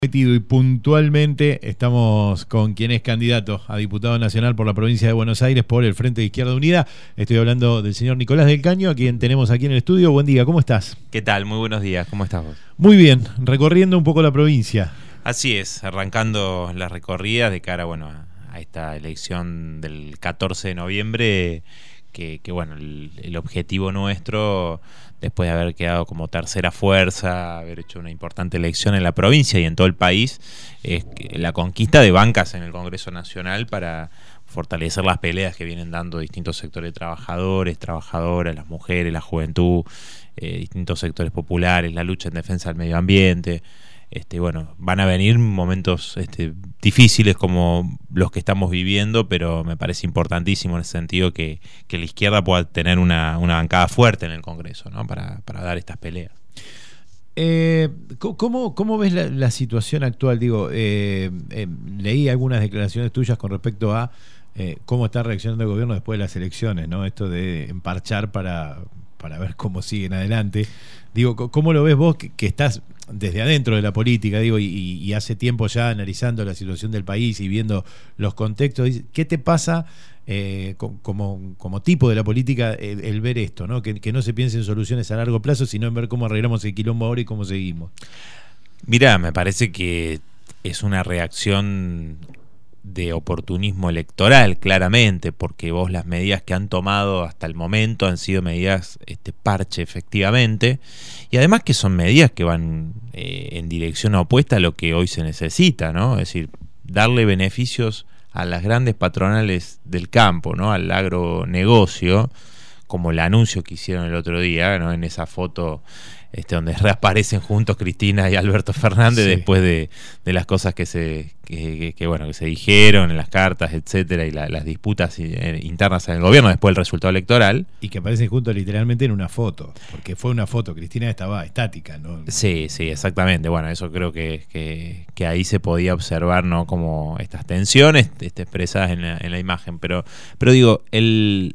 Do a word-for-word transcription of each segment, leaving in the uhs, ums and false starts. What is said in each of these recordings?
Y puntualmente estamos con quien es candidato a diputado nacional por la provincia de Buenos Aires por el Frente de Izquierda Unida. Estoy hablando del señor Nicolás del Caño, a quien tenemos aquí en el estudio. Buen día, ¿cómo estás? ¿Qué tal? Muy buenos días, ¿cómo estás vos? Muy bien, recorriendo un poco la provincia. Así es, arrancando las recorridas de cara bueno, a, a esta elección del catorce de noviembre, que, que bueno, el, el objetivo nuestro, después de haber quedado como tercera fuerza, haber hecho una importante elección en la provincia y en todo el país, es la conquista de bancas en el Congreso Nacional para fortalecer las peleas que vienen dando distintos sectores de trabajadores, trabajadoras, las mujeres, la juventud, eh, distintos sectores populares, la lucha en defensa del medio ambiente. Este, bueno, van a venir momentos este, difíciles como los que estamos viviendo, pero me parece importantísimo en ese sentido que, que la izquierda pueda tener una, una bancada fuerte en el Congreso, ¿no? para, para dar estas peleas. Eh, ¿cómo, ¿Cómo ves la, la situación actual? Digo, eh, eh, leí algunas declaraciones tuyas con respecto a eh, cómo está reaccionando el gobierno después de las elecciones, ¿no? Esto de emparchar para, para ver cómo siguen adelante. Digo, ¿cómo lo ves vos que, que estás desde adentro de la política, digo, y, y hace tiempo ya analizando la situación del país y viendo los contextos? ¿Qué te pasa eh, como, como tipo de la política el, el ver esto, ¿no? Que, que no se piense en soluciones a largo plazo, sino en ver cómo arreglamos el quilombo ahora y cómo seguimos? Mirá, me parece que es una reacción de oportunismo electoral, claramente, porque vos las medidas que han tomado hasta el momento han sido medidas este, parche, efectivamente, y además que son medidas que van eh, en dirección opuesta a lo que hoy se necesita, ¿no? Es decir, darle beneficios a las grandes patronales del campo, ¿no? Al agronegocio, como el anuncio que hicieron el otro día, ¿no? En esa foto este, donde reaparecen juntos Cristina y Alberto Fernández, sí, después de, de las cosas que se que, que, que, bueno, que se dijeron en las cartas, etcétera, y la, las disputas internas en el gobierno después del resultado electoral. Y que aparecen juntos literalmente en una foto, porque fue una foto, Cristina estaba estática, ¿no? Sí, sí, exactamente. Bueno, eso creo que, que, que ahí se podía observar, ¿no? Como estas tensiones este, expresadas en la, en la imagen. Pero, pero digo, el,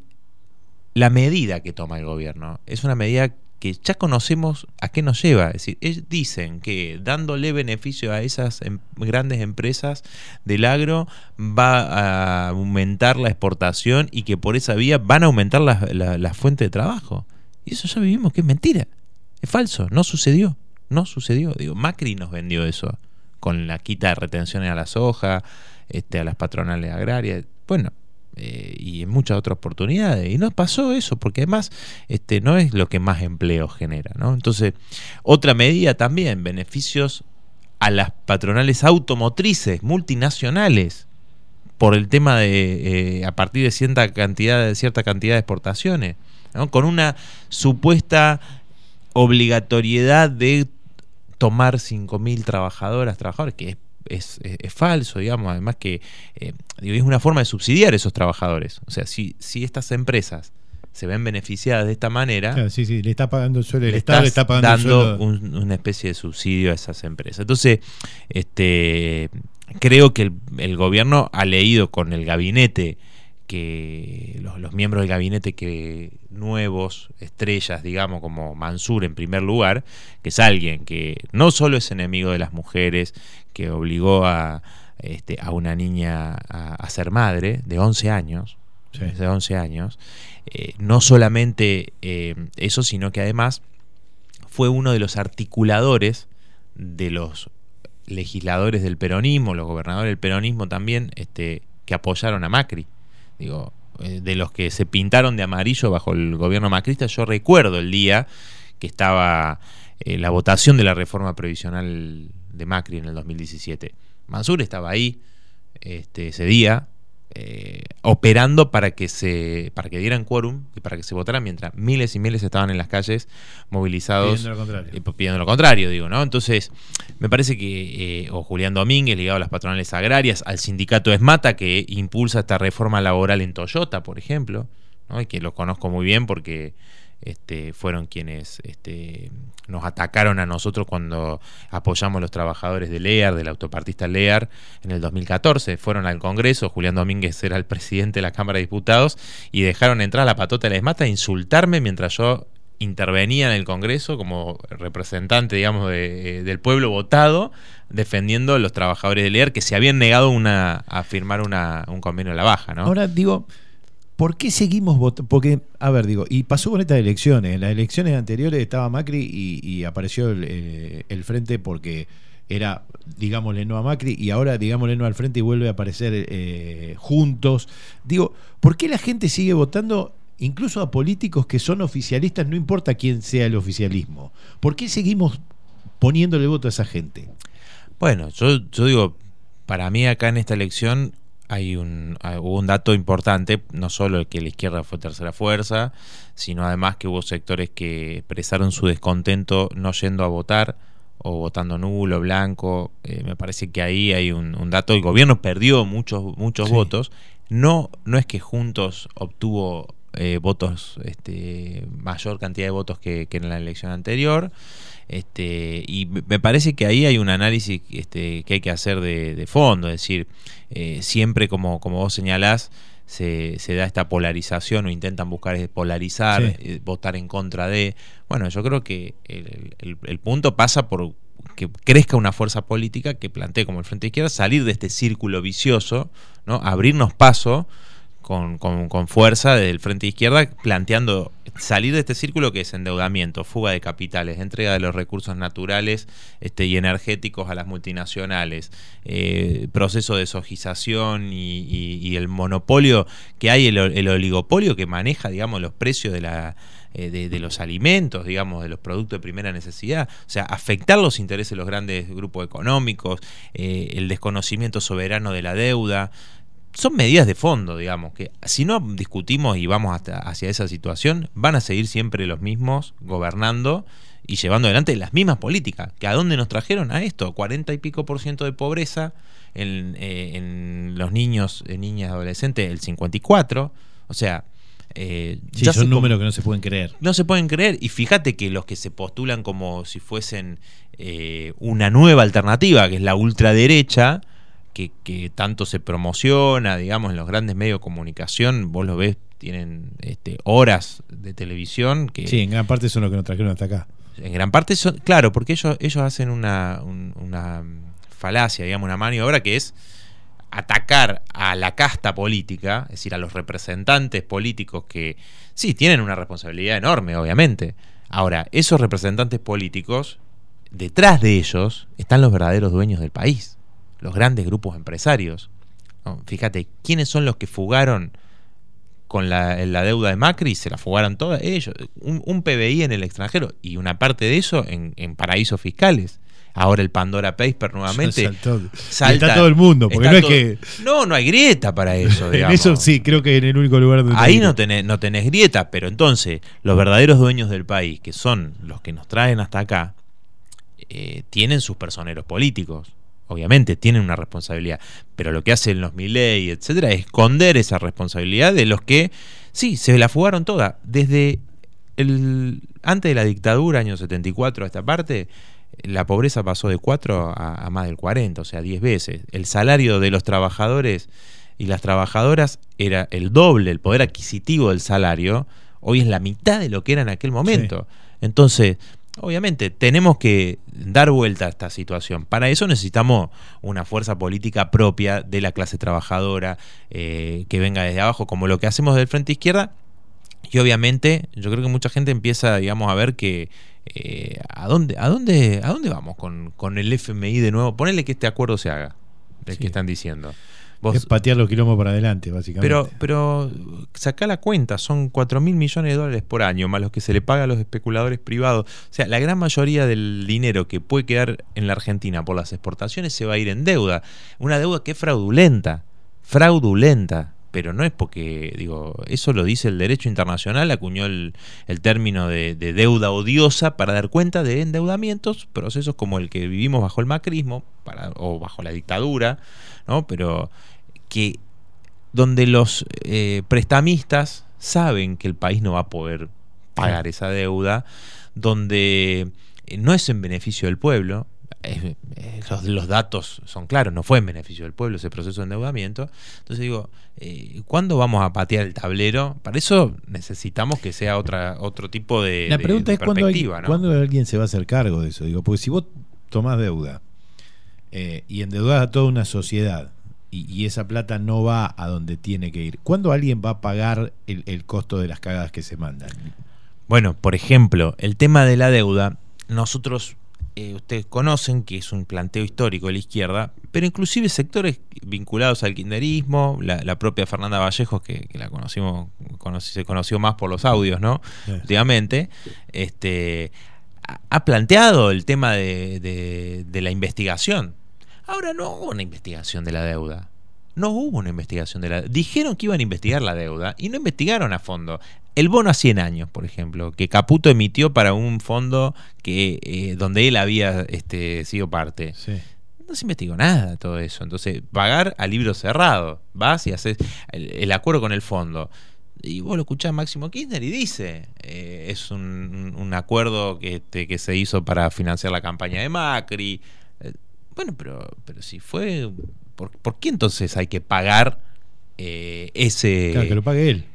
la medida que toma el gobierno es una medida que ya conocemos a qué nos lleva. Es decir, ellos dicen que dándole beneficio a esas em- grandes empresas del agro va a aumentar la exportación y que por esa vía van a aumentar la, la, la fuente de trabajo. Y eso ya vivimos que es mentira, es falso, no sucedió, no sucedió. Digo, Macri nos vendió eso con la quita de retenciones a la soja, este, a las patronales agrarias. Bueno, Eh, y en muchas otras oportunidades, y no pasó eso, porque además este, no es lo que más empleo genera, ¿no? Entonces, otra medida también, beneficios a las patronales automotrices multinacionales por el tema de eh, a partir de cierta cantidad de cierta cantidad de exportaciones, ¿no? Con una supuesta obligatoriedad de tomar cinco mil trabajadoras, trabajadores, que es Es, es, es falso, digamos, además que eh, es una forma de subsidiar a esos trabajadores. O sea, si, si estas empresas se ven beneficiadas de esta manera, claro, sí, sí, le está pagando el sueldo, el le Estado le está pagando dando el sueldo. Un, una especie de subsidio a esas empresas. Entonces, este, creo que el, el gobierno ha leído con el gabinete, que los, los miembros del gabinete que nuevos, estrellas, digamos, como Mansur en primer lugar, que es alguien que no solo es enemigo de las mujeres, que obligó a, este, a una niña a, a ser madre de once años, sí. de once años, eh, no solamente eh, eso, sino que además fue uno de los articuladores de los legisladores del peronismo, los gobernadores del peronismo también, este, que apoyaron a Macri. Digo, de los que se pintaron de amarillo bajo el gobierno macrista, yo recuerdo el día que estaba eh, la votación de la reforma previsional de Macri en el dos mil diecisiete. Mansur estaba ahí este, ese día eh, operando para que se para que dieran quórum y para que se votara, mientras miles y miles estaban en las calles movilizados pidiendo lo contrario, eh, pidiendo lo contrario digo, ¿no? Entonces me parece que eh, o Julián Domínguez, ligado a las patronales agrarias, al sindicato ESMATA, que impulsa esta reforma laboral en Toyota, por ejemplo, ¿no? Y que los conozco muy bien porque este, fueron quienes este, nos atacaron a nosotros cuando apoyamos a los trabajadores de Lear, del autopartista Lear, en el dos mil catorce. Fueron al Congreso, Julián Domínguez era el presidente de la Cámara de Diputados, y dejaron entrar a la patota de la ESMATA a insultarme mientras yo intervenía en el Congreso como representante, digamos, de, del pueblo votado, defendiendo a los trabajadores del E A R que se habían negado una, a firmar una, un convenio a la baja, ¿no? Ahora, digo, ¿por qué seguimos votando? Porque, a ver, digo, y pasó con estas elecciones. En las elecciones anteriores estaba Macri y, y apareció el, eh, el Frente porque era, digámosle no a Macri, y ahora digámosle no al Frente y vuelve a aparecer eh, juntos. Digo, ¿por qué la gente sigue votando incluso a políticos que son oficialistas, no importa quién sea el oficialismo? ¿Por qué seguimos poniéndole voto a esa gente? Bueno, yo, yo digo, para mí acá en esta elección hay un, hubo un dato importante, no solo el que la izquierda fue tercera fuerza, sino además que hubo sectores que expresaron su descontento no yendo a votar o votando nulo, blanco. Eh, me parece que ahí hay un, un dato. El gobierno perdió muchos, muchos sí. votos. No, no es que Juntos obtuvo eh, votos, este, mayor cantidad de votos que, que en la elección anterior. Este, y me parece que ahí hay un análisis este, que hay que hacer de, de fondo, es decir, eh, siempre como, como vos señalás, se, se da esta polarización o intentan buscar polarizar, sí. eh, votar en contra de. Bueno, yo creo que el, el, el punto pasa por que crezca una fuerza política que plantee como el Frente Izquierda salir de este círculo vicioso, ¿no? Abrirnos paso Con, con, con fuerza del Frente Izquierda, planteando salir de este círculo que es endeudamiento, fuga de capitales, entrega de los recursos naturales este, y energéticos a las multinacionales, eh, proceso de sojización y, y, y el monopolio que hay, el, el oligopolio que maneja, digamos, los precios de la eh, de, de los alimentos, digamos, de los productos de primera necesidad. O sea, afectar los intereses de los grandes grupos económicos, eh, el desconocimiento soberano de la deuda. Son medidas de fondo, digamos, que si no discutimos y vamos hasta hacia esa situación, van a seguir siempre los mismos gobernando y llevando adelante las mismas políticas. ¿Que a dónde nos trajeron? A esto, cuarenta y pico por ciento de pobreza en, eh, en los niños, en niñas y adolescentes, el cincuenta y cuatro. O sea, eh, sí, ya son números que no se pueden creer. No se pueden creer, y fíjate que los que se postulan como si fuesen eh, una nueva alternativa, que es la ultraderecha, Que, que tanto se promociona, digamos, en los grandes medios de comunicación, vos lo ves, tienen este, horas de televisión que... Sí, en gran parte son los que nos trajeron hasta acá. En gran parte son, claro, porque ellos, ellos hacen una, un, una falacia, digamos, una maniobra que es atacar a la casta política, es decir, a los representantes políticos que, sí, tienen una responsabilidad enorme, obviamente. Ahora, esos representantes políticos, detrás de ellos están los verdaderos dueños del país, los grandes grupos empresarios, ¿no? Fíjate, ¿quiénes son los que fugaron con la, la deuda de Macri? Se la fugaron todas ellos. Un, un P B I en el extranjero y una parte de eso en, en paraísos fiscales. Ahora el Pandora Paper nuevamente saltó. Salta, está todo el mundo, porque no es todo, que... No, no hay grieta para eso, digamos. En eso sí, creo que en el único lugar donde... Ahí no tenés, no tenés grieta, pero entonces los verdaderos dueños del país, que son los que nos traen hasta acá, eh, tienen sus personeros políticos. Obviamente tienen una responsabilidad, pero lo que hacen los Milei, etcétera, es esconder esa responsabilidad de los que, sí, se la fugaron toda. Desde el antes de la dictadura, año setenta y cuatro a esta parte, la pobreza pasó de cuatro a, a más del cuarenta, o sea, diez veces. El salario de los trabajadores y las trabajadoras era el doble, el poder adquisitivo del salario, hoy es la mitad de lo que era en aquel momento. Sí. Entonces... Obviamente, tenemos que dar vuelta a esta situación. Para eso necesitamos una fuerza política propia de la clase trabajadora, eh, que venga desde abajo, como lo que hacemos del Frente Izquierda. Y obviamente, yo creo que mucha gente empieza, digamos, a ver que eh, ¿a dónde, a dónde, a dónde vamos con, con el F M I de nuevo? Ponele que este acuerdo se haga, del sí. que están diciendo. Vos, es patear los quilombos para adelante, básicamente. Pero, pero sacá la cuenta, son cuatro mil millones de dólares por año, más los que se le paga a los especuladores privados. O sea, la gran mayoría del dinero que puede quedar en la Argentina por las exportaciones se va a ir en deuda. Una deuda que es fraudulenta, fraudulenta. Pero no es porque, digo, eso lo dice el derecho internacional, acuñó el, el término de, de deuda odiosa para dar cuenta de endeudamientos, procesos como el que vivimos bajo el macrismo para, o bajo la dictadura, ¿no? Pero que donde los eh, prestamistas saben que el país no va a poder pagar esa deuda, donde no es en beneficio del pueblo. eh, eh, los, los datos son claros, no fue en beneficio del pueblo ese proceso de endeudamiento. Entonces digo, eh, ¿cuándo vamos a patear el tablero? Para eso necesitamos que sea otra otro tipo de, La pregunta de, de es cuándo, hay, ¿no? cuándo alguien se va a hacer cargo de eso. Digo, porque si vos tomás deuda eh, y endeudás a toda una sociedad y, y esa plata no va a donde tiene que ir, ¿cuándo alguien va a pagar el, el costo de las cagadas que se mandan? Bueno, por ejemplo, el tema de la deuda, nosotros, eh, ustedes conocen que es un planteo histórico de la izquierda, pero inclusive sectores vinculados al kirchnerismo, la, la propia Fernanda Vallejos, que, que la conocimos, conocí, se conoció más por los audios, ¿no? Sí. Últimamente, este, ha, ha planteado el tema de, de, de la investigación. Ahora no hubo una investigación de la deuda. No hubo una investigación de la deuda. Dijeron que iban a investigar la deuda y no investigaron a fondo. El bono a cien años, por ejemplo, que Caputo emitió para un fondo que eh, donde él había este, sido parte. Sí. No se investigó nada de todo eso. Entonces, pagar a libro cerrado. Vas y haces el, el acuerdo con el fondo. Y vos lo escuchás a Máximo Kirchner y dice, eh, es un, un acuerdo que, este, que se hizo para financiar la campaña de Macri. Eh, bueno, pero, pero si fue... ¿Por, ¿Por qué entonces hay que pagar eh, ese...? Claro, que lo pague él.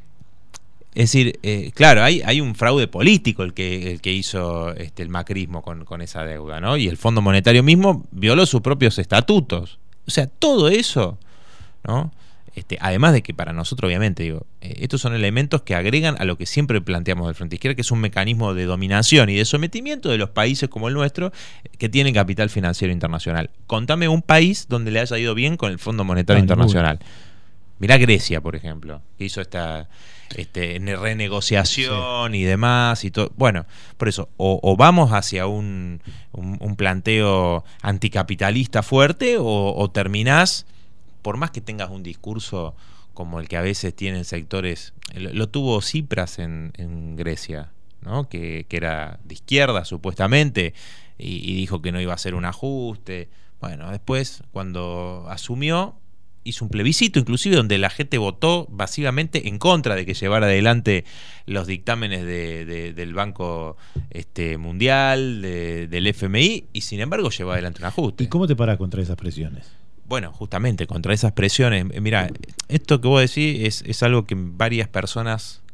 Es decir, eh, claro, hay, hay un fraude político el que, el que hizo este, el macrismo con, con esa deuda, ¿no? Y el Fondo Monetario mismo violó sus propios estatutos. O sea, todo eso, ¿no? Este, además de que para nosotros, obviamente, digo, eh, estos son elementos que agregan a lo que siempre planteamos del Frente Izquierda, que es un mecanismo de dominación y de sometimiento de los países como el nuestro, que tienen capital financiero internacional. Contame un país donde le haya ido bien con el Fondo Monetario ah, Internacional. Mirá Grecia, por ejemplo, que hizo esta... Este, renegociación sí. y demás y todo. Bueno, por eso o, o vamos hacia un, un, un planteo anticapitalista fuerte o, o terminás, por más que tengas un discurso como el que a veces tienen sectores, lo, lo tuvo Tsipras en, en Grecia, ¿no? que, que era de izquierda supuestamente y, y dijo que no iba a hacer un ajuste. Bueno, después cuando asumió hizo un plebiscito inclusive donde la gente votó básicamente en contra de que llevara adelante los dictámenes de, de, del Banco este, Mundial, de, del F M I, y sin embargo llevó adelante un ajuste. ¿Y cómo te parás contra esas presiones? Bueno, justamente contra esas presiones, mira, esto que vos decís es, es algo que varias personas,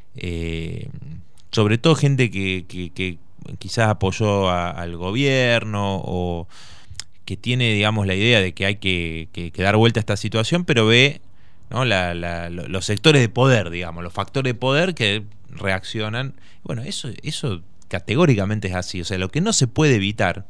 eh, sobre todo gente que, que, que quizás apoyó a, al gobierno o que tiene, digamos, la idea de que hay que, que, que dar vuelta a esta situación, pero ve, ¿no? la, la, los sectores de poder, digamos, los factores de poder que reaccionan. Bueno, eso, eso categóricamente es así. O sea, lo que no se puede evitar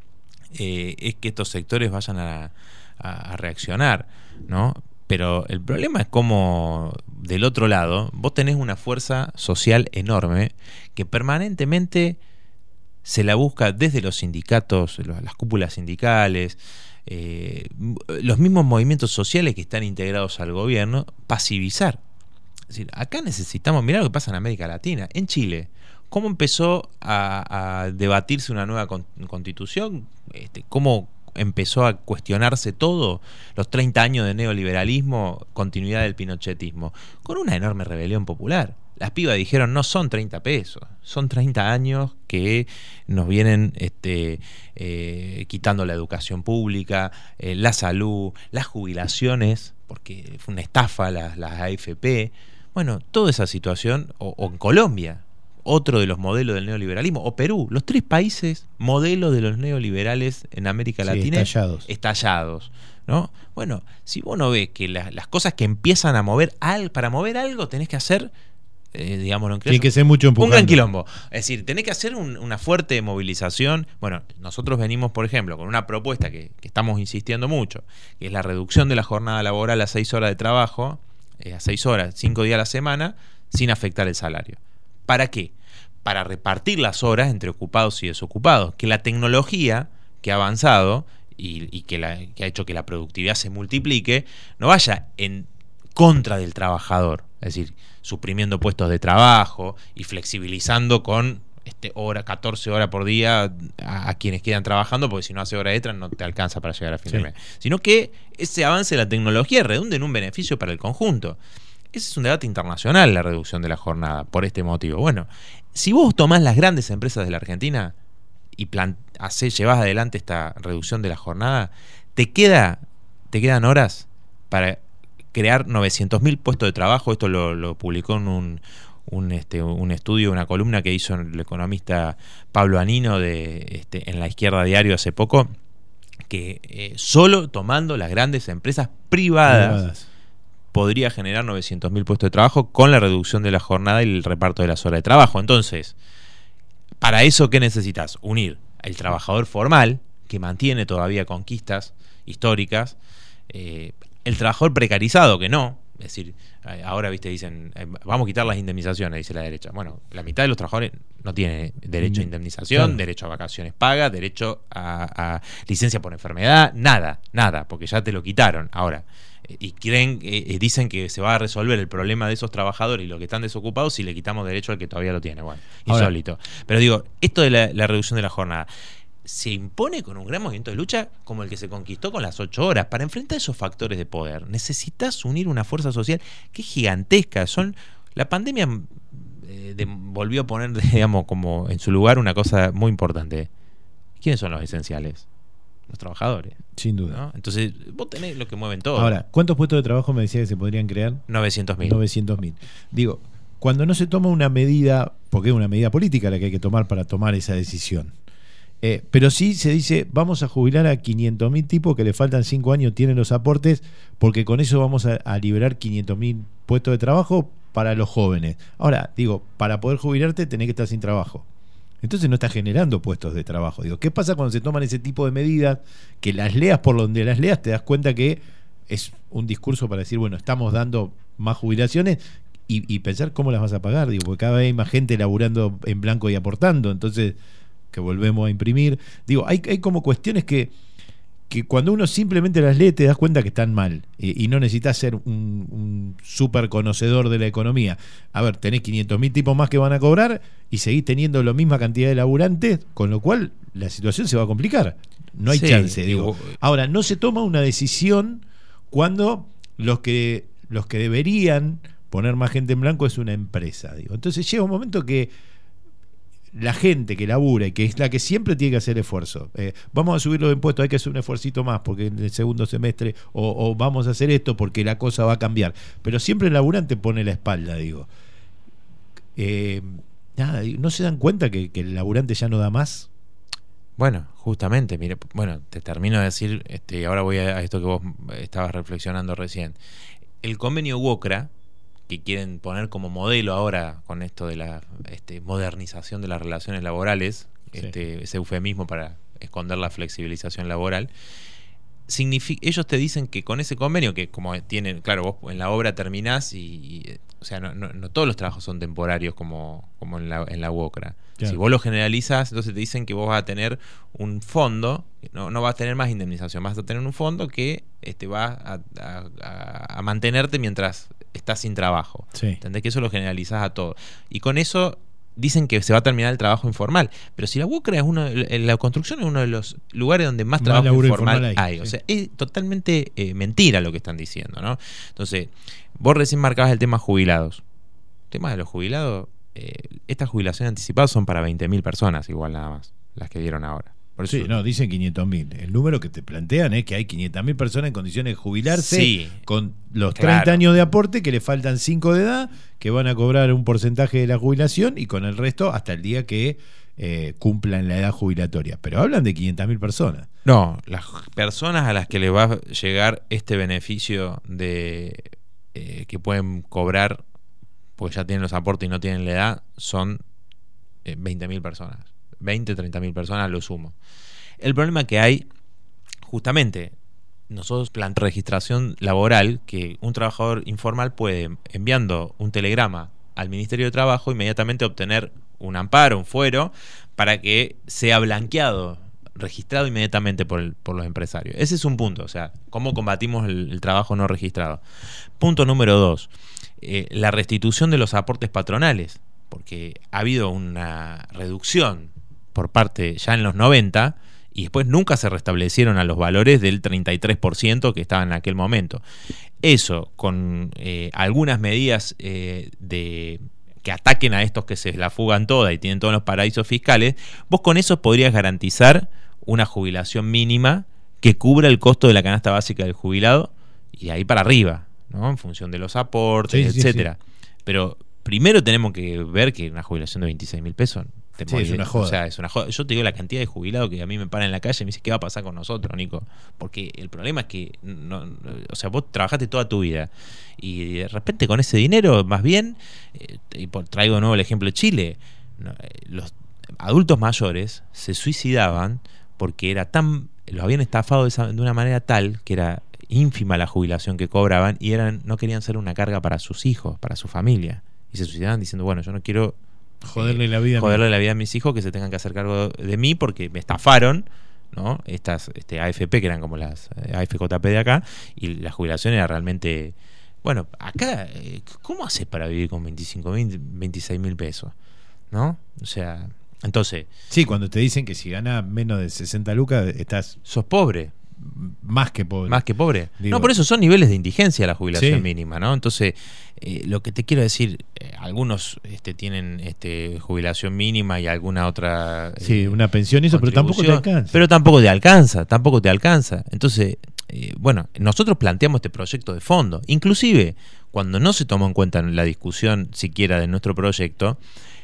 eh, es que estos sectores vayan a, a, a reaccionar, ¿no? Pero el problema es cómo, del otro lado, vos tenés una fuerza social enorme que permanentemente se la busca desde los sindicatos, las cúpulas sindicales, eh, los mismos movimientos sociales que están integrados al gobierno, pasivizar. Es decir, acá necesitamos, mirá lo que pasa en América Latina, en Chile, cómo empezó a, a debatirse una nueva constitución, este, cómo empezó a cuestionarse todo, los treinta años de neoliberalismo, continuidad del pinochetismo, con una enorme rebelión popular. Las pibas dijeron, no son treinta pesos, son treinta años que nos vienen este, eh, quitando la educación pública, eh, la salud, las jubilaciones, porque fue una estafa las, las A F P. Bueno, toda esa situación, o, o en Colombia, otro de los modelos del neoliberalismo, o Perú, los tres países modelos de los neoliberales en América sí, Latina estallados. estallados, ¿no? Bueno, si vos no ves que la, las cosas que empiezan a mover, al, para mover algo tenés que hacer... Eh, digamos, no tiene que ser mucho empujando. Un gran quilombo. Es decir, tenés que hacer un, una fuerte movilización. Bueno, nosotros venimos, por ejemplo, con una propuesta que, que estamos insistiendo mucho, que es la reducción de la jornada laboral a seis horas de trabajo, eh, a seis horas, cinco días a la semana, sin afectar el salario. ¿Para qué? Para repartir las horas entre ocupados y desocupados. Que la tecnología que ha avanzado y, y que, la, que ha hecho que la productividad se multiplique, no vaya en contra del trabajador. Es decir, suprimiendo puestos de trabajo y flexibilizando con este, hora, catorce horas por día a, a quienes quedan trabajando, porque si no hace hora extra no te alcanza para llegar a fin sí. de mes. Sino que ese avance de la tecnología redunde en un beneficio para el conjunto. Ese es un debate internacional, la reducción de la jornada, por este motivo. Bueno, si vos tomás las grandes empresas de la Argentina y plan, hace, llevas adelante esta reducción de la jornada, te queda te quedan horas para crear novecientos mil puestos de trabajo. Esto lo, lo publicó en un, un, este, un estudio, una columna que hizo el economista Pablo Anino de, este, en La Izquierda Diario hace poco, que eh, solo tomando las grandes empresas privadas, privadas. podría generar novecientos mil puestos de trabajo con la reducción de la jornada y el reparto de las horas de trabajo. Entonces, para eso, ¿qué necesitas? Unir al trabajador formal, que mantiene todavía conquistas históricas, eh, el trabajador precarizado, que no. Es decir, ahora, viste, dicen, vamos a quitar las indemnizaciones, dice la derecha. Bueno, la mitad de los trabajadores no tiene derecho a indemnización, claro. derecho a vacaciones pagas, derecho a, a licencia por enfermedad, nada, nada, porque ya te lo quitaron. Ahora, y creen, eh, dicen que se va a resolver el problema de esos trabajadores y los que están desocupados si le quitamos derecho al que todavía lo tiene. Bueno, insólito. Ahora, pero digo, esto de la, la reducción de la jornada se impone con un gran movimiento de lucha como el que se conquistó con las ocho horas. Para enfrentar esos factores de poder necesitas unir una fuerza social que es gigantesca. Son la pandemia eh, de, volvió a poner, digamos, como en su lugar una cosa muy importante. ¿Quiénes son los esenciales? Los trabajadores. Sin duda. ¿No? Entonces, vos tenés lo que mueven todo. Ahora, ¿cuántos puestos de trabajo me decía que se podrían crear? novecientos mil. novecientos mil. Digo, cuando no se toma una medida, porque es una medida política la que hay que tomar para tomar esa decisión, Eh, pero sí se dice, vamos a jubilar a quinientos mil tipos que le faltan cinco años, tienen los aportes, porque con eso vamos a, a liberar quinientos mil puestos de trabajo para los jóvenes. Ahora, digo, para poder jubilarte tenés que estar sin trabajo. Entonces no estás generando puestos de trabajo. Digo, ¿qué pasa cuando se toman ese tipo de medidas? Que las leas por donde las leas, te das cuenta que es un discurso para decir, bueno, estamos dando más jubilaciones y, y pensar cómo las vas a pagar. Digo, porque cada vez hay más gente laburando en blanco y aportando. Entonces, que volvemos a imprimir. Digo, hay, hay como cuestiones que, que cuando uno simplemente las lee te das cuenta que están mal y, y no necesitas ser un, un súper conocedor de la economía. A ver, tenés quinientos mil tipos más que van a cobrar y seguís teniendo la misma cantidad de laburantes, con lo cual la situación se va a complicar. No hay sí, chance, digo. Ahora, no se toma una decisión cuando los que, los que deberían poner más gente en blanco es una empresa, digo. Entonces llega un momento que la gente que labura y que es la que siempre tiene que hacer esfuerzo, eh, vamos a subir los impuestos, hay que hacer un esfuercito más porque en el segundo semestre o, o vamos a hacer esto porque la cosa va a cambiar, pero siempre el laburante pone la espalda, digo. Eh, nada, ¿no se dan cuenta que, que el laburante ya no da más? Bueno, justamente, mire, bueno, te termino de decir, este, ahora voy a esto que vos estabas reflexionando recién. El convenio WOCRA, que quieren poner como modelo ahora con esto de la este, modernización de las relaciones laborales, sí. este, ese eufemismo para esconder la flexibilización laboral, significa, ellos te dicen que con ese convenio, que como tienen, claro, vos en la obra terminás y, y o sea, no, no, no todos los trabajos son temporarios como, como en la, en la WOCRA. Claro. Si vos lo generalizás, entonces te dicen que vos vas a tener un fondo, no, no vas a tener más indemnización, vas a tener un fondo que este, va a, a, a mantenerte mientras estás sin trabajo. Sí. ¿Entendés? Que eso lo generalizás a todo. Y con eso dicen que se va a terminar el trabajo informal. Pero si la WOCRA es uno, la construcción es uno de los lugares donde más, más trabajo informal, informal hay. hay. Sí. O sea, es totalmente eh, mentira lo que están diciendo, ¿no? Entonces, vos recién marcabas el tema jubilados. El tema de los jubilados, eh, estas jubilaciones anticipadas son para veinte mil personas, igual nada más, las que dieron ahora. Por eso, sí, no, dicen quinientos mil. El número que te plantean es que hay quinientas mil personas en condiciones de jubilarse, sí, con los treinta claro. años de aporte, que le faltan cinco de edad, que van a cobrar un porcentaje de la jubilación y con el resto hasta el día que eh, cumplan la edad jubilatoria. Pero hablan de quinientas mil personas. No, las personas a las que les va a llegar este beneficio de eh, que pueden cobrar porque ya tienen los aportes y no tienen la edad son eh, veinte mil personas. veinte, treinta mil personas a lo sumo. El problema que hay, justamente, nosotros plan registración laboral, que un trabajador informal puede, enviando un telegrama al Ministerio de Trabajo, inmediatamente obtener un amparo, un fuero, para que sea blanqueado, registrado inmediatamente por, el, por los empresarios. Ese es un punto, o sea, cómo combatimos el, el trabajo no registrado. Punto número dos, eh, la restitución de los aportes patronales, porque ha habido una reducción por parte ya en los noventa y después nunca se restablecieron a los valores del treinta y tres por ciento que estaban en aquel momento. Eso, con eh, algunas medidas eh, de que ataquen a estos que se la fugan toda y tienen todos los paraísos fiscales, vos con eso podrías garantizar una jubilación mínima que cubra el costo de la canasta básica del jubilado y de ahí para arriba, ¿no? En función de los aportes, sí, etcétera. Sí, sí. Pero primero tenemos que ver que una jubilación de veintiséis mil pesos te sí, es una joda. O sea, es una joda. Yo te digo la cantidad de jubilados que a mí me paran en la calle y me dicen, ¿qué va a pasar con nosotros, Nico? Porque el problema es que, no, no, o sea, vos trabajaste toda tu vida y de repente con ese dinero, más bien, eh, y por, traigo de nuevo el ejemplo de Chile, no, eh, los adultos mayores se suicidaban porque era tan, los habían estafado de, esa, de una manera tal que era ínfima la jubilación que cobraban y eran, no querían ser una carga para sus hijos, para su familia. Y se suicidaban diciendo, bueno, yo no quiero joderle eh, la vida joderle la vida a mis hijos que se tengan que hacer cargo de mí porque me estafaron, ¿no? Estas este, A F P, que eran como las eh, A F J P de acá, y la jubilación era realmente... Bueno, acá, eh, ¿cómo haces para vivir con veinticinco mil, veintiséis mil pesos? ¿No? O sea, entonces... Sí, cuando te dicen que si ganas menos de sesenta lucas, estás... Sos pobre. Más que pobre. Más que pobre. Digo, no, por eso son niveles de indigencia la jubilación sí. mínima, ¿no? Entonces, eh, lo que te quiero decir, eh, algunos este, tienen este, jubilación mínima y alguna otra... Eh, sí, una pensión y eso, pero tampoco te alcanza. Pero tampoco te alcanza, tampoco te alcanza. Entonces, eh, bueno, nosotros planteamos este proyecto de fondo. Inclusive, cuando no se tomó en cuenta en la discusión siquiera de nuestro proyecto,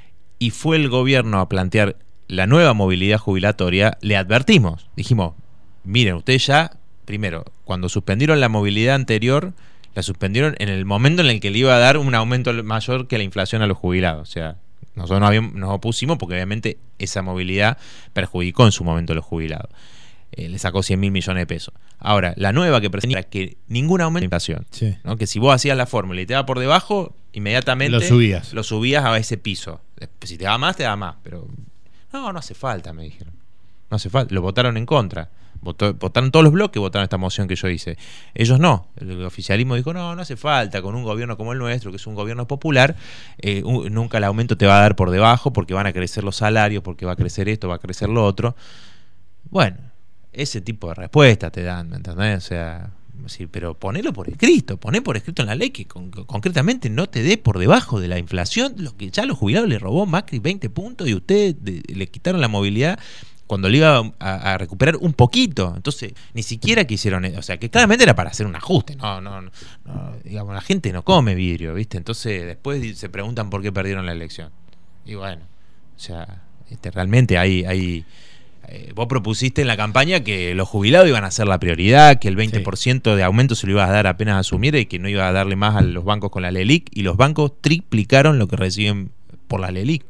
y fue el gobierno a plantear la nueva movilidad jubilatoria, le advertimos, dijimos... Miren, ustedes ya, primero, cuando suspendieron la movilidad anterior, la suspendieron en el momento en el que le iba a dar un aumento mayor que la inflación a los jubilados. O sea, nosotros nos, habíamos, nos opusimos porque obviamente esa movilidad perjudicó en su momento a los jubilados. Eh, le sacó cien mil millones de pesos. Ahora, la nueva que presenta era que ningún aumento de inflación. Sí. ¿No? Que si vos hacías la fórmula y te daba por debajo, inmediatamente lo subías. Lo subías a ese piso. Si te daba más, te daba más. Pero no, no hace falta, me dijeron. No hace falta. Lo votaron en contra. Votó, votaron todos los bloques, votaron esta moción que yo hice. Ellos no. El oficialismo dijo, no, no hace falta, con un gobierno como el nuestro, que es un gobierno popular, eh, un, nunca el aumento te va a dar por debajo, porque van a crecer los salarios, porque va a crecer esto, va a crecer lo otro. Bueno, ese tipo de respuesta te dan, ¿me entendés? O sea, sí, pero ponelo por escrito, poné por escrito en la ley que con, concretamente no te dé por debajo de la inflación, lo que ya a los jubilados le robó Macri veinte puntos y ustedes de, le quitaron la movilidad cuando le iba a, a recuperar un poquito. Entonces, ni siquiera quisieron, o sea, que claramente era para hacer un ajuste, no, no, no, digamos, la gente no come vidrio, ¿viste? Entonces, después se preguntan por qué perdieron la elección. Y bueno, o sea, este, realmente hay, hay eh, vos propusiste en la campaña que los jubilados iban a ser la prioridad, que el veinte por ciento sí. de aumento se lo ibas a dar apenas asumiera y que no iba a darle más a los bancos con la LELIC, y los bancos triplicaron lo que reciben por la LELIC.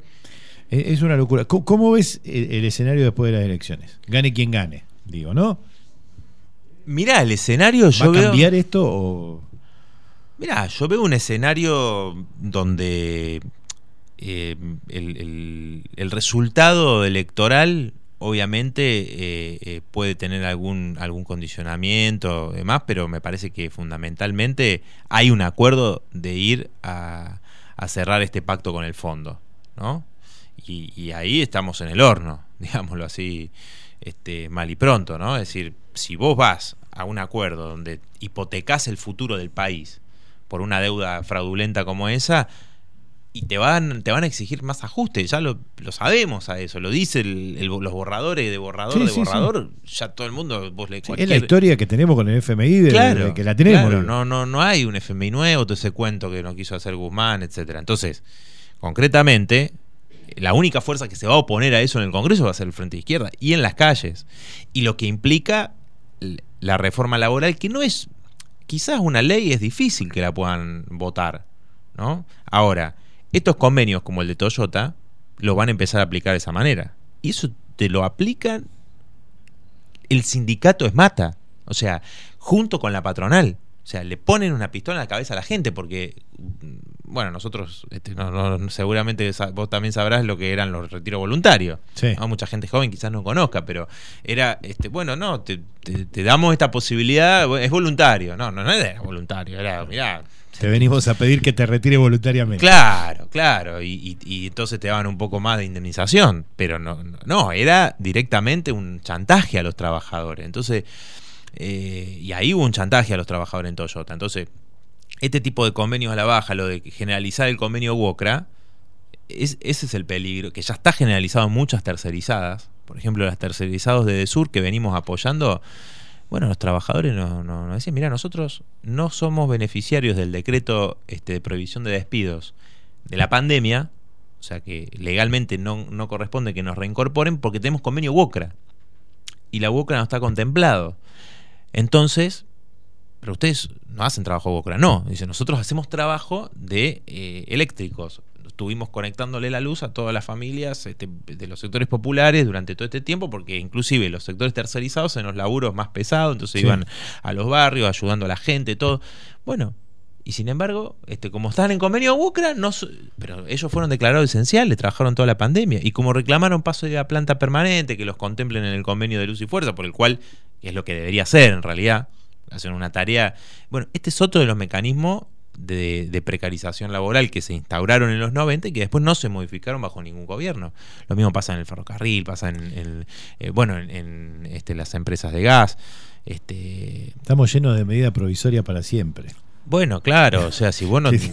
Es una locura. ¿Cómo ves el escenario después de las elecciones? Gane quien gane, digo, ¿no? Mirá, el escenario yo ¿Va a cambiar veo... esto o...? Mirá, yo veo un escenario donde eh, el, el, el resultado electoral obviamente eh, eh, puede tener algún, algún condicionamiento y demás, pero me parece que fundamentalmente hay un acuerdo de ir a, a cerrar este pacto con el fondo, ¿no? Y, y ahí estamos en el horno, digámoslo así, este, mal y pronto, ¿no? Es decir, si vos vas a un acuerdo donde hipotecás el futuro del país por una deuda fraudulenta como esa, y te van, te van a exigir más ajustes, ya lo, lo sabemos a eso, lo dice el, el, los borradores de borrador sí, de sí, borrador, sí. Ya todo el mundo, vos le cualquier... Es la historia que tenemos con el F M I, de, claro, de que la tenemos. Claro, no, no, no hay un F M I nuevo, todo ese cuento que no quiso hacer Guzmán, etcétera. Entonces, concretamente, la única fuerza que se va a oponer a eso en el Congreso va a ser el Frente de Izquierda y en las calles. Y lo que implica la reforma laboral, que no es, quizás una ley es difícil que la puedan votar, ¿no? Ahora, estos convenios como el de Toyota los van a empezar a aplicar de esa manera. Y eso te lo aplican el sindicato ESMATA, o sea, junto con la patronal. O sea, le ponen una pistola en la cabeza a la gente porque, bueno, nosotros, este, no, no, seguramente vos también sabrás lo que eran los retiros voluntarios. Sí. ¿No? Mucha gente joven quizás no conozca, pero era, este, bueno, no, te, te, te damos esta posibilidad, es voluntario. No, no, no era voluntario, era, mirá. Te venimos a pedir que te retire voluntariamente. Claro, claro, y, y, y entonces te daban un poco más de indemnización, pero no, no, no, era directamente un chantaje a los trabajadores. Entonces... Eh, y ahí hubo un chantaje a los trabajadores en Toyota. Entonces, este tipo de convenios a la baja, lo de generalizar el convenio WOCRA, es, ese es el peligro, que ya está generalizado en muchas tercerizadas. Por ejemplo, las tercerizados de Edesur que venimos apoyando, bueno, los trabajadores nos no, no decían, mira, nosotros no somos beneficiarios del decreto este, de prohibición de despidos de la pandemia, o sea que legalmente no, no corresponde que nos reincorporen porque tenemos convenio WOCRA y la WOCRA no está contemplado. Entonces, pero ustedes no hacen trabajo WOCRA, no, dice, nosotros hacemos trabajo de eh, eléctricos. Estuvimos conectándole la luz a todas las familias este, de los sectores populares durante todo este tiempo, porque inclusive los sectores tercerizados en los laburos más pesados, entonces sí. iban a los barrios ayudando a la gente, todo. Bueno, y sin embargo, este, como estaban en convenio WOCRA, no, pero ellos fueron declarados esenciales, trabajaron toda la pandemia, y como reclamaron paso de la planta permanente, que los contemplen en el convenio de luz y fuerza, por el cual es lo que debería ser en realidad, hacer una tarea. Bueno, este es otro de los mecanismos De, de precarización laboral que se instauraron en los noventa y que después no se modificaron bajo ningún gobierno. Lo mismo pasa en el ferrocarril, pasa en, en eh, bueno, en, en este, las empresas de gas. Este... Estamos llenos de medida provisoria para siempre. Bueno, claro, o sea, si vos no... es,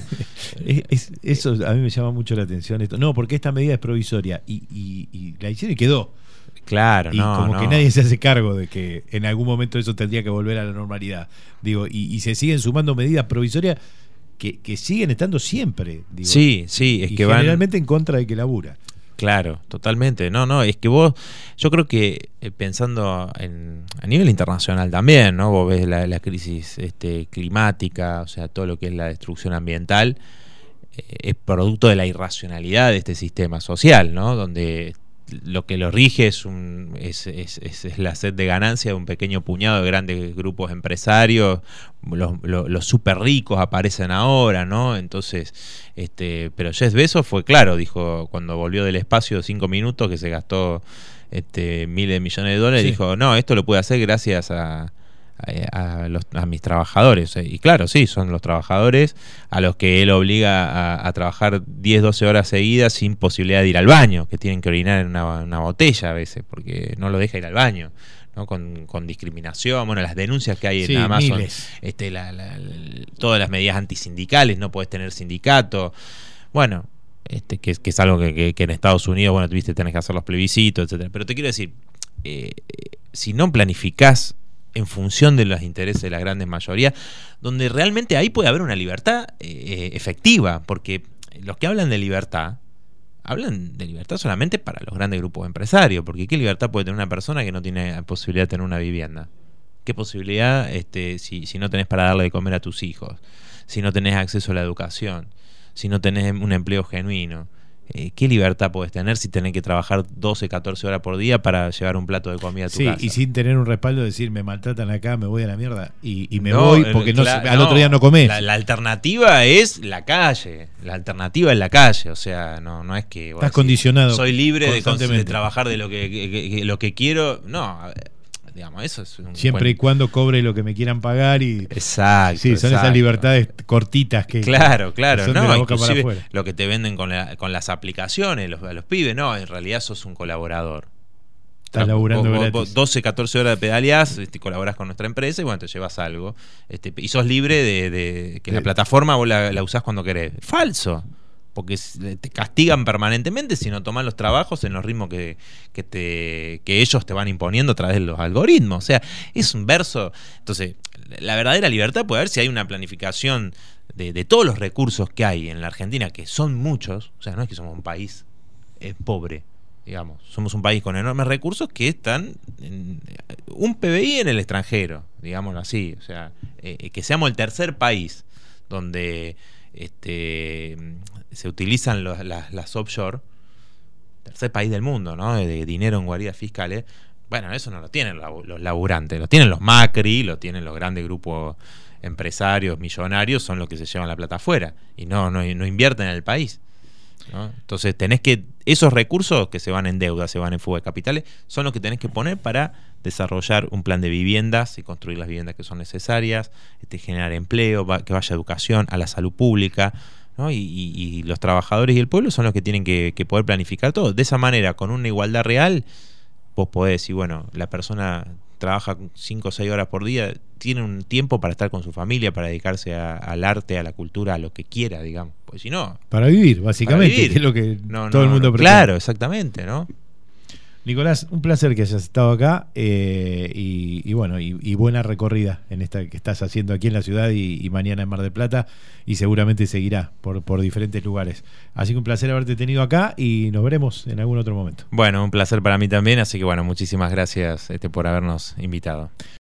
es, eso a mí me llama mucho la atención. Esto. No, porque esta medida es provisoria y, y, y la hicieron y quedó. Claro, y no, como no. que nadie se hace cargo de que en algún momento eso tendría que volver a la normalidad. Digo, y, y se siguen sumando medidas provisorias que, que siguen estando siempre. Digo, sí, sí, es y que generalmente van... en contra de que labura. Claro, totalmente. No, no, es que vos, yo creo que eh, pensando en, a nivel internacional también, ¿no? Vos ves la, la crisis este, climática, o sea, todo lo que es la destrucción ambiental, eh, es producto de la irracionalidad de este sistema social, ¿no? Donde lo que lo rige es, un, es, es, es, es la sed de ganancia de un pequeño puñado de grandes grupos empresarios. Los, los, los súper ricos aparecen ahora, ¿no? Entonces, este, pero Jeff Bezos fue claro, dijo cuando volvió del espacio cinco minutos que se gastó este, miles de millones de dólares, sí. Dijo, no, esto lo puede hacer gracias a A, a, los, a mis trabajadores. Y claro, sí, son los trabajadores a los que él obliga a, a trabajar diez, doce horas seguidas sin posibilidad de ir al baño, que tienen que orinar en una, una botella a veces, porque no lo deja ir al baño, ¿no? Con, con discriminación, bueno, las denuncias que hay en sí, Amazon, miles. este, la, la, la, todas las medidas antisindicales, no puedes tener sindicato, bueno, este, que, que es algo que, que, que en Estados Unidos, bueno, tuviste, tenés que hacer los plebiscitos, etcétera. Pero te quiero decir, eh, si no planificás en función de los intereses de la grandes mayorías, donde realmente ahí puede haber una libertad eh, efectiva, porque los que hablan de libertad, hablan de libertad solamente para los grandes grupos empresarios, porque ¿qué libertad puede tener una persona que no tiene posibilidad de tener una vivienda? ¿Qué posibilidad este, si, si no tenés para darle de comer a tus hijos? Si no tenés acceso a la educación, si no tenés un empleo genuino? Eh, ¿Qué libertad podés tener si tenés que trabajar doce, catorce horas por día para llevar un plato de comida a tu sí, casa? Y sin tener un respaldo de decir, me maltratan acá, me voy a la mierda y, y me no, voy porque no, claro, al no, otro día no comés. La, la alternativa es la calle. La alternativa es la calle. O sea, no, no es que... Estás condicionado. Soy libre de, de trabajar de lo que, que, que, lo que quiero. No, digamos, eso es un siempre buen... y cuando cobre lo que me quieran pagar y exacto, sí, son exacto. Esas libertades cortitas que claro, claro, son no, de la boca para afuera. Lo que te venden con, la, con las aplicaciones los, a los pibes, no, en realidad sos un colaborador. Estás laburando vos, gratis. Vos doce, catorce horas de pedaleás, este, colaborás con nuestra empresa y bueno, te llevas algo. Este, y sos libre de, de que sí. La plataforma vos la, la usás cuando querés. Falso. Porque te castigan permanentemente si no tomás los trabajos en los ritmos que, que, te, que ellos te van imponiendo a través de los algoritmos. O sea, es un verso. Entonces, la verdadera libertad puede haber si hay una planificación de, de todos los recursos que hay en la Argentina, que son muchos. O sea, no es que somos un país eh, pobre, digamos. Somos un país con enormes recursos que están en un P B I en el extranjero, digámoslo así. O sea, eh, que seamos el tercer país donde... Este, se utilizan los, las, las offshore, tercer país del mundo, ¿no? De, de dinero en guaridas fiscales. Bueno, eso no lo tienen los, los laburantes, lo tienen los Macri, lo tienen los grandes grupos empresarios, millonarios, son los que se llevan la plata afuera y no, no, no invierten en el país, ¿no? Entonces tenés que, esos recursos que se van en deuda, se van en fuga de capitales, son los que tenés que poner para desarrollar un plan de viviendas y construir las viviendas que son necesarias, este, generar empleo, va, que vaya educación, a la salud pública, ¿no? Y, y, y los trabajadores y el pueblo son los que tienen que, que poder planificar todo. De esa manera, con una igualdad real, vos podés decir, bueno, la persona trabaja cinco o seis horas por día, tiene un tiempo para estar con su familia, para dedicarse a, al arte, a la cultura, a lo que quiera, digamos. Pues si no... Para vivir, básicamente, para vivir. que es lo que no, todo no, el mundo no, pretende. Claro, exactamente, ¿no? Nicolás, un placer que hayas estado acá eh, y, y bueno, y, y buena recorrida en esta que estás haciendo aquí en la ciudad y, y mañana en Mar del Plata, y seguramente seguirá por, por diferentes lugares. Así que un placer haberte tenido acá y nos veremos en algún otro momento. Bueno, un placer para mí también, así que bueno, muchísimas gracias este, por habernos invitado.